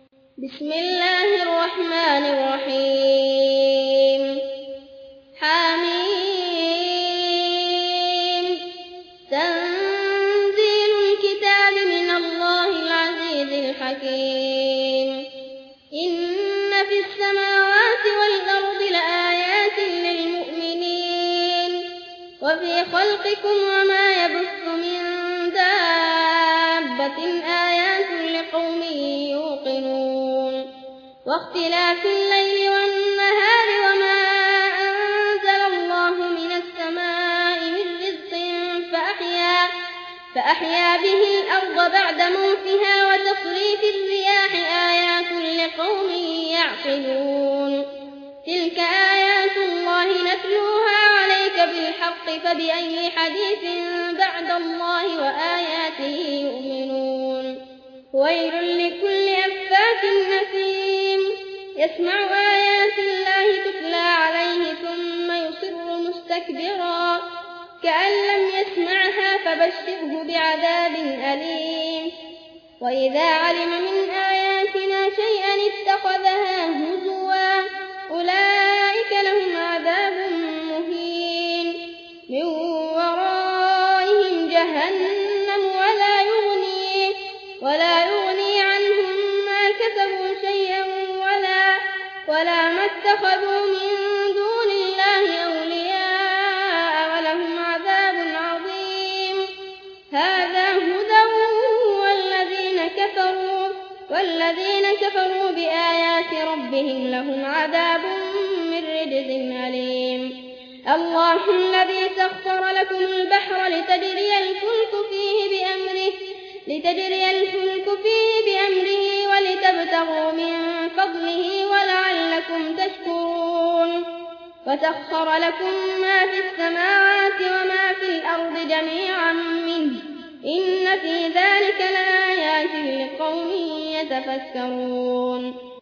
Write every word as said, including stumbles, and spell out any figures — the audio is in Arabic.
بسم الله الرحمن الرحيم حميم تنزيل الكتاب من الله العزيز الحكيم إن في السماوات والأرض لآيات للمؤمنين وفي خلقكم وما يبث من دابة آيات لقوم يوقنون واختلاف الليل والنهار وما أنزل الله من السماء من رزق فأحيا, فأحيا به الأرض بعد موتها وتصريف الرياح آيات لقوم يعقلون تلك آيات الله نتلوها عليك بالحق فبأي حديث بعد الله وآياته يؤمنون ويل لكل أفاك أثيم يسمع آيات الله تتلى عليه ثم يصر مستكبرا كأن لم يسمعها فبشره بعذاب أليم وإذا علم من آياتنا شيئا اتخذها هزوا أولئك لهم عذاب مهين من ورائهم جهنم ولا يغني, ولا يغني عنهم ما كسبوا شيئا ولا, ولا ما اتخذوا من دون الله أولياء ولهم عذاب عظيم هذا هدى والذين كفروا, والذين كفروا بآيات ربهم لهم عذاب من رجز أليم الله الذي سخر لكم البحر لتجري الفلك فيه بأمره, لتجري الفلك فيه بأمره ولتبتغوا من فضله ولعلكم تشكرون وسخر لكم ما في السماوات وما في الأرض جميعا منه إن في ذلك لآيات لقوم يتفكرون